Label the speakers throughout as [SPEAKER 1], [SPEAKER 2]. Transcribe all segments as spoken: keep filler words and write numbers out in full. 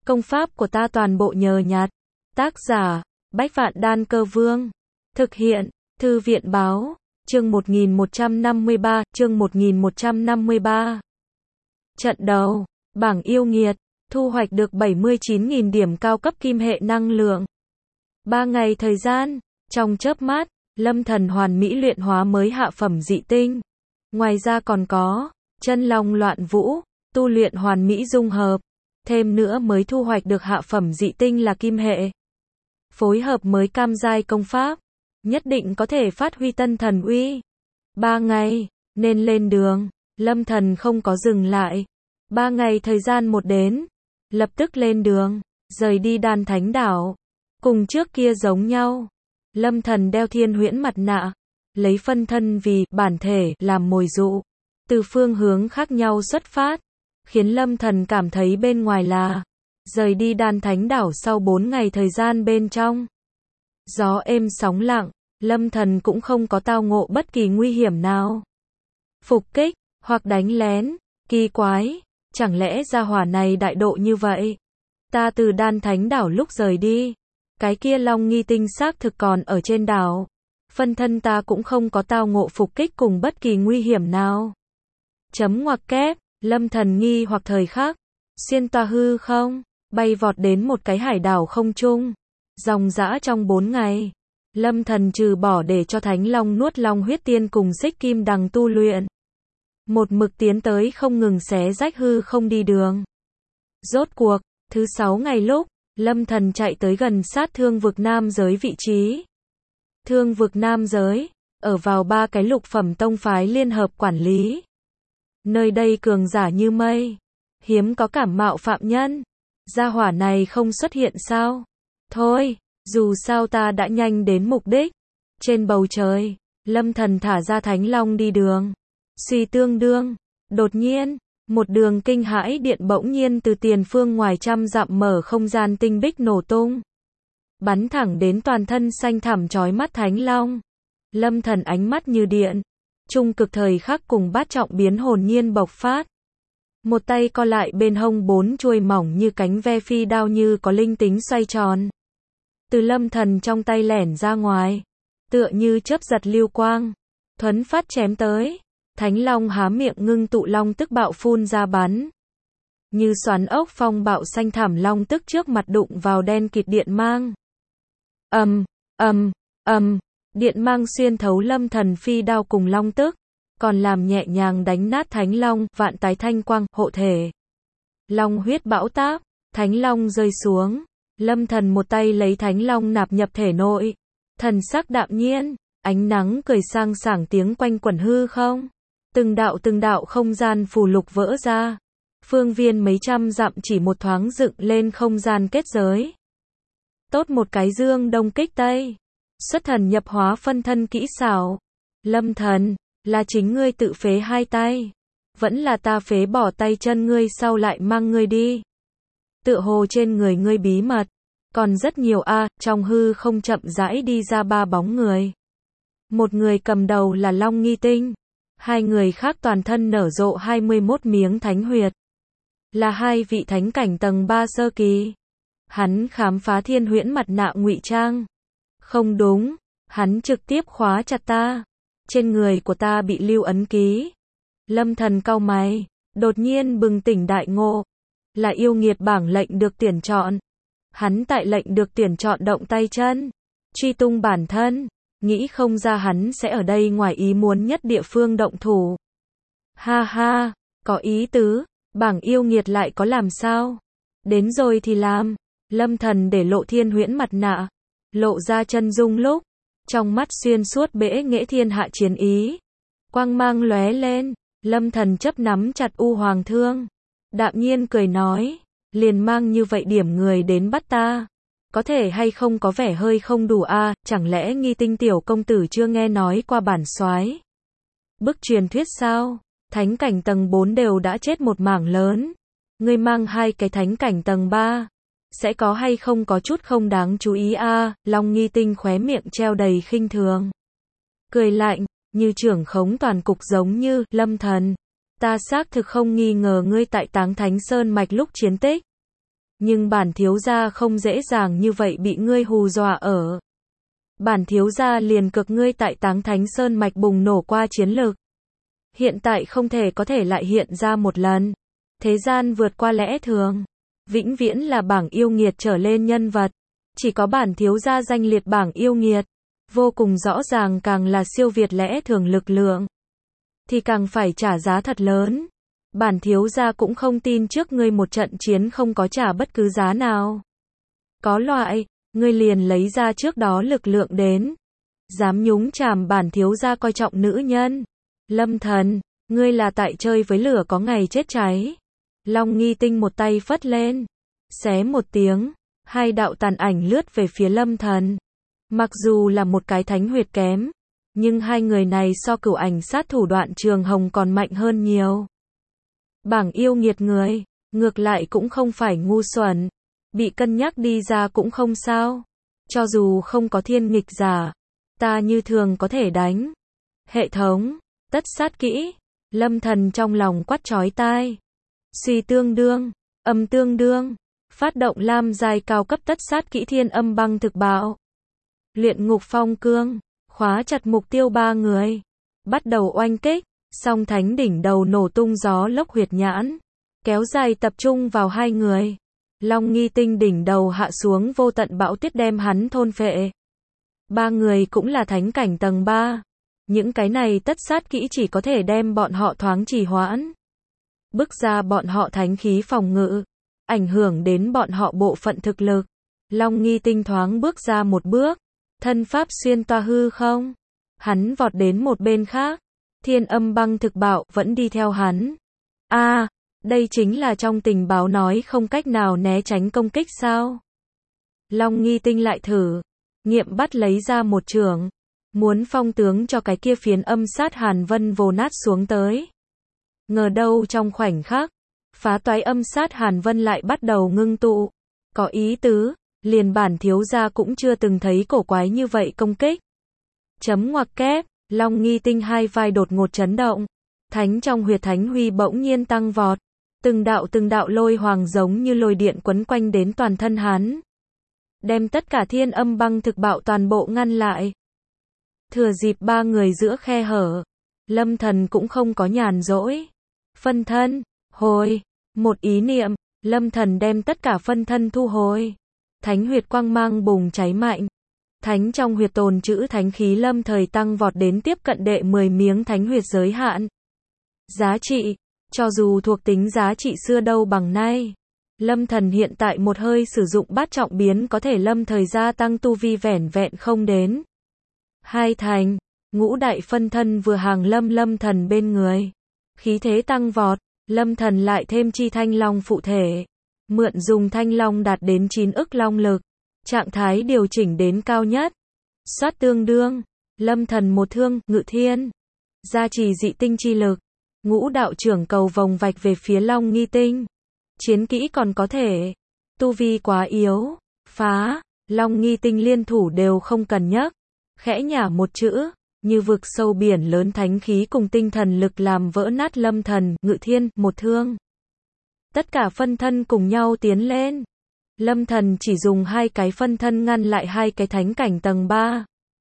[SPEAKER 1] Công pháp của ta toàn bộ nhờ nhặt. Tác giả, Bách Vạn Đan Cơ Vương. Thực hiện, Thư viện Báo. Chương một nghìn một trăm năm mươi ba, chương một nghìn một trăm năm mươi ba. Trận đầu, bảng yêu nghiệt, thu hoạch được bảy mươi chín nghìn điểm cao cấp kim hệ năng lượng. Ba ngày thời gian, trong chớp mắt, Lâm Thần hoàn mỹ luyện hóa mới hạ phẩm dị tinh. Ngoài ra còn có, chân long loạn vũ, tu luyện hoàn mỹ dung hợp. Thêm nữa mới thu hoạch được hạ phẩm dị tinh là kim hệ. Phối hợp mới cam giai công pháp, nhất định có thể phát huy tân thần uy. Ba ngày, nên lên đường, Lâm Thần không có dừng lại. Ba ngày thời gian một đến, lập tức lên đường, rời đi Đan Thánh Đảo. Cùng trước kia giống nhau, Lâm Thần đeo thiên huyễn mặt nạ, lấy phân thân vì bản thể làm mồi dụ, từ phương hướng khác nhau xuất phát, khiến Lâm Thần cảm thấy bên ngoài là rời đi Đan Thánh Đảo sau bốn ngày thời gian bên trong. Gió êm sóng lặng, Lâm Thần cũng không có tao ngộ bất kỳ nguy hiểm nào. Phục kích, hoặc đánh lén, kỳ quái, chẳng lẽ gia hỏa này đại độ như vậy? Ta từ Đan Thánh Đảo lúc rời đi, cái kia Long Nghi tinh xác thực còn ở trên đảo. Phân thân ta cũng không có tao ngộ phục kích cùng bất kỳ nguy hiểm nào. Chấm ngoặc kép, Lâm Thần nghi hoặc thời khắc, xuyên toa hư không, bay vọt đến một cái hải đảo không trung. Dòng dã trong bốn ngày, Lâm Thần trừ bỏ để cho Thánh Long nuốt long huyết tiên cùng Xích Kim Đằng tu luyện, một mực tiến tới không ngừng xé rách hư không đi đường. Rốt cuộc, thứ sáu ngày lúc, Lâm Thần chạy tới gần sát thương vực nam giới vị trí. Thương vực nam giới, ở vào ba cái lục phẩm tông phái liên hợp quản lý. Nơi đây cường giả như mây, hiếm có cảm mạo phạm nhân. Gia hỏa này không xuất hiện sao? Thôi, dù sao ta đã nhanh đến mục đích. Trên bầu trời, Lâm Thần thả ra Thánh Long đi đường. Suy tương đương, đột nhiên, một đường kinh hãi điện bỗng nhiên từ tiền phương ngoài trăm dặm mở không gian tinh bích nổ tung, bắn thẳng đến toàn thân xanh thẳm chói mắt Thánh Long. Lâm Thần ánh mắt như điện, trung cực thời khắc cùng bát trọng biến hồn nhiên bộc phát. Một tay co lại bên hông bốn chuôi mỏng như cánh ve phi đao như có linh tính xoay tròn. Từ Lâm Thần trong tay lẻn ra ngoài, tựa như chớp giật lưu quang, thuấn phát chém tới. Thánh Long há miệng ngưng tụ long tức bạo phun ra bắn. Như xoắn ốc phong bạo xanh thẳm long tức trước mặt đụng vào đen kịt điện mang. Ầm, ầm, ầm, điện mang xuyên thấu Lâm Thần phi đao cùng long tức, còn làm nhẹ nhàng đánh nát Thánh Long, vạn tái thanh quang, hộ thể. Long huyết bão táp, Thánh Long rơi xuống, Lâm Thần một tay lấy Thánh Long nạp nhập thể nội. Thần sắc đạm nhiên, ánh nắng cười sang sảng tiếng quanh quẩn hư không. Từng đạo từng đạo không gian phù lục vỡ ra. Phương viên mấy trăm dặm chỉ một thoáng dựng lên không gian kết giới. Tốt một cái dương đông kích tây. Xuất thần nhập hóa phân thân kỹ xảo. Lâm Thần, là chính ngươi tự phế hai tay, vẫn là ta phế bỏ tay chân ngươi sau lại mang ngươi đi? Tựa hồ trên người ngươi bí mật còn rất nhiều a. À, trong hư không chậm rãi đi ra ba bóng người. Một người cầm đầu là Long Nghi Tinh, hai người khác toàn thân nở rộ hai mươi mốt miếng thánh huyệt, là hai vị thánh cảnh tầng ba sơ kỳ. Hắn khám phá thiên huyễn mặt nạ ngụy trang. Không đúng, hắn trực tiếp khóa chặt ta. Trên người của ta bị lưu ấn ký. Lâm Thần cau mày, đột nhiên bừng tỉnh đại ngộ. Là yêu nghiệt bảng lệnh được tuyển chọn. Hắn tại lệnh được tuyển chọn động tay chân, truy tung bản thân. Nghĩ không ra hắn sẽ ở đây ngoài ý muốn nhất địa phương động thủ. Ha ha, có ý tứ, bảng yêu nghiệt lại có làm sao? Đến rồi thì làm. Lâm Thần để lộ thiên huyễn mặt nạ, lộ ra chân dung lúc, trong mắt xuyên suốt bẽ nghệ thiên hạ chiến ý. Quang mang lóe lên, Lâm Thần chấp nắm chặt u hoàng thương. Đạm nhiên cười nói, liền mang như vậy điểm người đến bắt ta. Có thể hay không có vẻ hơi không đủ a, à, chẳng lẽ Nghi Tinh tiểu công tử chưa nghe nói qua bản soái bức truyền thuyết sao? Thánh cảnh tầng bốn đều đã chết một mảng lớn. Ngươi mang hai cái thánh cảnh tầng ba, sẽ có hay không có chút không đáng chú ý a? À, Long Nghi Tinh khóe miệng treo đầy khinh thường. Cười lạnh, như trưởng khống toàn cục giống như, Lâm Thần, ta xác thực không nghi ngờ ngươi tại Táng Thánh Sơn mạch lúc chiến tích. Nhưng bản thiếu gia không dễ dàng như vậy bị ngươi hù dọa ở. Bản thiếu gia liền cực ngươi tại Táng Thánh Sơn mạch bùng nổ qua chiến lực. Hiện tại không thể có thể lại hiện ra một lần. Thế gian vượt qua lẽ thường. Vĩnh viễn là bảng yêu nghiệt trở lên nhân vật. Chỉ có bản thiếu gia danh liệt bảng yêu nghiệt. Vô cùng rõ ràng càng là siêu việt lẽ thường lực lượng. Thì càng phải trả giá thật lớn. Bản thiếu gia cũng không tin trước ngươi một trận chiến không có trả bất cứ giá nào. Có loại, ngươi liền lấy ra trước đó lực lượng đến. Dám nhúng chàm bản thiếu gia coi trọng nữ nhân. Lâm Thần, ngươi là tại chơi với lửa có ngày chết cháy. Long Nghi Tinh một tay phất lên. Xé một tiếng, hai đạo tàn ảnh lướt về phía Lâm Thần. Mặc dù là một cái thánh huyệt kém, nhưng hai người này so cửu ảnh sát thủ Đoạn Trường Hồng còn mạnh hơn nhiều. Bảng yêu nghiệt người, ngược lại cũng không phải ngu xuẩn. Bị cân nhắc đi ra cũng không sao. Cho dù không có thiên nghịch giả, ta như thường có thể đánh. Hệ thống, tất sát kỹ. Lâm Thần trong lòng quát chói tai. Suy tương đương, âm tương đương. Phát động lam giai cao cấp tất sát kỹ thiên âm băng thực bạo. Luyện ngục phong cương, khóa chặt mục tiêu ba người. Bắt đầu oanh kích, song thánh đỉnh đầu nổ tung gió lốc huyệt nhãn. Kéo dài tập trung vào hai người. Long Nghi Tinh đỉnh đầu hạ xuống vô tận bão tuyết đem hắn thôn phệ. Ba người cũng là thánh cảnh tầng ba. Những cái này tất sát kỹ chỉ có thể đem bọn họ thoáng trì hoãn. Bức ra bọn họ thánh khí phòng ngự. Ảnh hưởng đến bọn họ bộ phận thực lực. Long Nghi Tinh thoáng bước ra một bước. Thân pháp xuyên toa hư không. Hắn vọt đến một bên khác. Thiên âm băng thực bạo vẫn đi theo hắn. A, à, đây chính là trong tình báo nói không cách nào né tránh công kích sao? Long Nghi Tinh lại thử. Nghiệm bắt lấy ra một trường. Muốn phong tướng cho cái kia phiến âm sát Hàn Vân vồ nát xuống tới. Ngờ đâu trong khoảnh khắc. Phá toái âm sát Hàn Vân lại bắt đầu ngưng tụ. Có ý tứ. Liền bản thiếu gia cũng chưa từng thấy cổ quái như vậy công kích. Chấm ngoặc kép. Long Nghi Tinh hai vai đột ngột chấn động. Thánh trong huyệt thánh huy bỗng nhiên tăng vọt. Từng đạo từng đạo lôi hoàng giống như lôi điện quấn quanh đến toàn thân hắn. Đem tất cả thiên âm băng thực bạo toàn bộ ngăn lại. Thừa dịp ba người giữa khe hở. Lâm Thần cũng không có nhàn rỗi. Phân thân, hồi. Một ý niệm, Lâm Thần đem tất cả phân thân thu hồi. Thánh huyệt quang mang bùng cháy mạnh. Thánh trong huyệt tồn trữ thánh khí lâm thời tăng vọt đến tiếp cận đệ mười miếng thánh huyệt giới hạn. Giá trị, cho dù thuộc tính giá trị xưa đâu bằng nay. Lâm Thần hiện tại một hơi sử dụng bát trọng biến có thể lâm thời gia tăng tu vi vẻn vẹn không đến. Hai thành, ngũ đại phân thân vừa hàng lâm Lâm Thần bên người. Khí thế tăng vọt, Lâm Thần lại thêm chi thanh long phụ thể. Mượn dùng thanh long đạt đến chín ức long lực. Trạng thái điều chỉnh đến cao nhất. Soát tương đương. Lâm Thần một thương, ngự thiên. Gia trì dị tinh chi lực. Ngũ đạo trưởng cầu vòng vạch về phía Long Nghi Tinh. Chiến kỹ còn có thể. Tu vi quá yếu. Phá. Long Nghi Tinh liên thủ đều không cần nhắc. Khẽ nhả một chữ. Như vực sâu biển lớn thánh khí cùng tinh thần lực làm vỡ nát Lâm Thần, ngự thiên, một thương. Tất cả phân thân cùng nhau tiến lên. Lâm Thần chỉ dùng hai cái phân thân ngăn lại hai cái thánh cảnh tầng ba.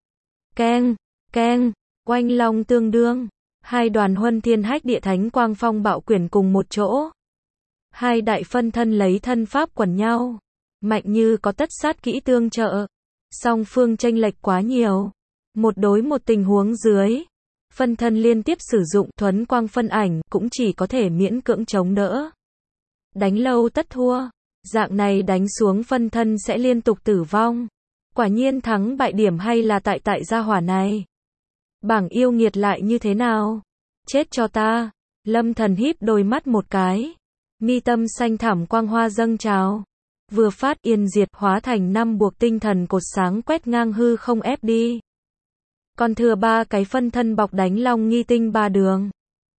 [SPEAKER 1] Keng, keng, oanh long tương đương. Hai đoàn huân thiên hách địa thánh quang phong bạo quyển cùng một chỗ. Hai đại phân thân lấy thân pháp quần nhau. Mạnh như có tất sát kỹ tương trợ. Song phương chênh lệch quá nhiều. Một đối một tình huống dưới. Phân thân liên tiếp sử dụng thuấn quang phân ảnh cũng chỉ có thể miễn cưỡng chống đỡ. Đánh lâu tất thua. Dạng này đánh xuống phân thân sẽ liên tục tử vong. Quả nhiên thắng bại điểm hay là tại tại gia hỏa này. Bảng yêu nghiệt lại như thế nào? Chết cho ta. Lâm Thần híp đôi mắt một cái. Mi tâm xanh thẳm quang hoa dâng trào. Vừa phát yên diệt hóa thành năm buộc tinh thần cột sáng quét ngang hư không ép đi. Còn thừa ba cái phân thân bọc đánh Long Nghi Tinh ba đường.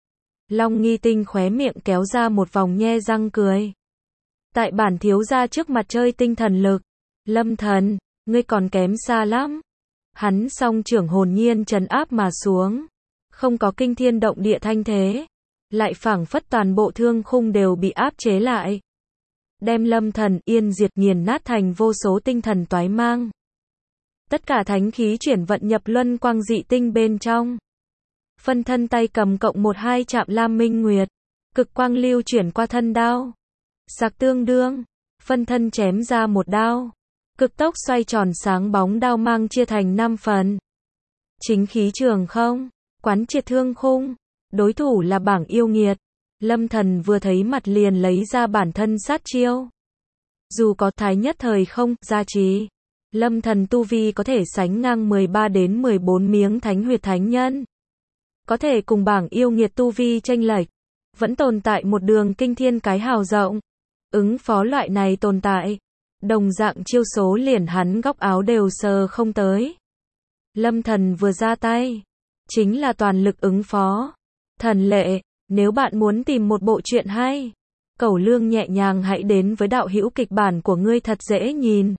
[SPEAKER 1] Long Nghi Tinh khóe miệng kéo ra một vòng nhe răng cười. Tại bản thiếu gia trước mặt chơi tinh thần lực. Lâm Thần, ngươi còn kém xa lắm. Hắn song trưởng hồn nhiên trấn áp mà xuống. Không có kinh thiên động địa thanh thế. Lại phảng phất toàn bộ thương khung đều bị áp chế lại. đem Lâm Thần yên diệt nghiền nát thành vô số tinh thần toái mang. Tất cả thánh khí chuyển vận nhập luân quang dị tinh bên trong. Phân thân tay cầm cộng một hai chạm Lam Minh Nguyệt. Cực quang lưu chuyển qua thân đao. Sạc tương đương. Phân thân chém ra một đao. Cực tốc xoay tròn sáng bóng đao mang chia thành năm phần. Chính khí trường không. Quán triệt thương khung. Đối thủ là bảng yêu nghiệt. Lâm Thần vừa thấy mặt liền lấy ra bản thân sát chiêu. Dù có thái nhất thời không gia trì, Lâm Thần tu vi có thể sánh ngang mười ba đến mười bốn miếng thánh huyệt thánh nhân. Có thể cùng bảng yêu nghiệt tu vi chênh lệch, vẫn tồn tại một đường kinh thiên cái hào rộng. Ứng phó loại này tồn tại, đồng dạng chiêu số liền hắn góc áo đều sờ không tới. Lâm Thần vừa ra tay, chính là toàn lực ứng phó. Thần lệ, nếu bạn muốn tìm một bộ truyện hay, Cẩu Lương nhẹ nhàng hãy đến với đạo hữu kịch bản của ngươi thật dễ nhìn.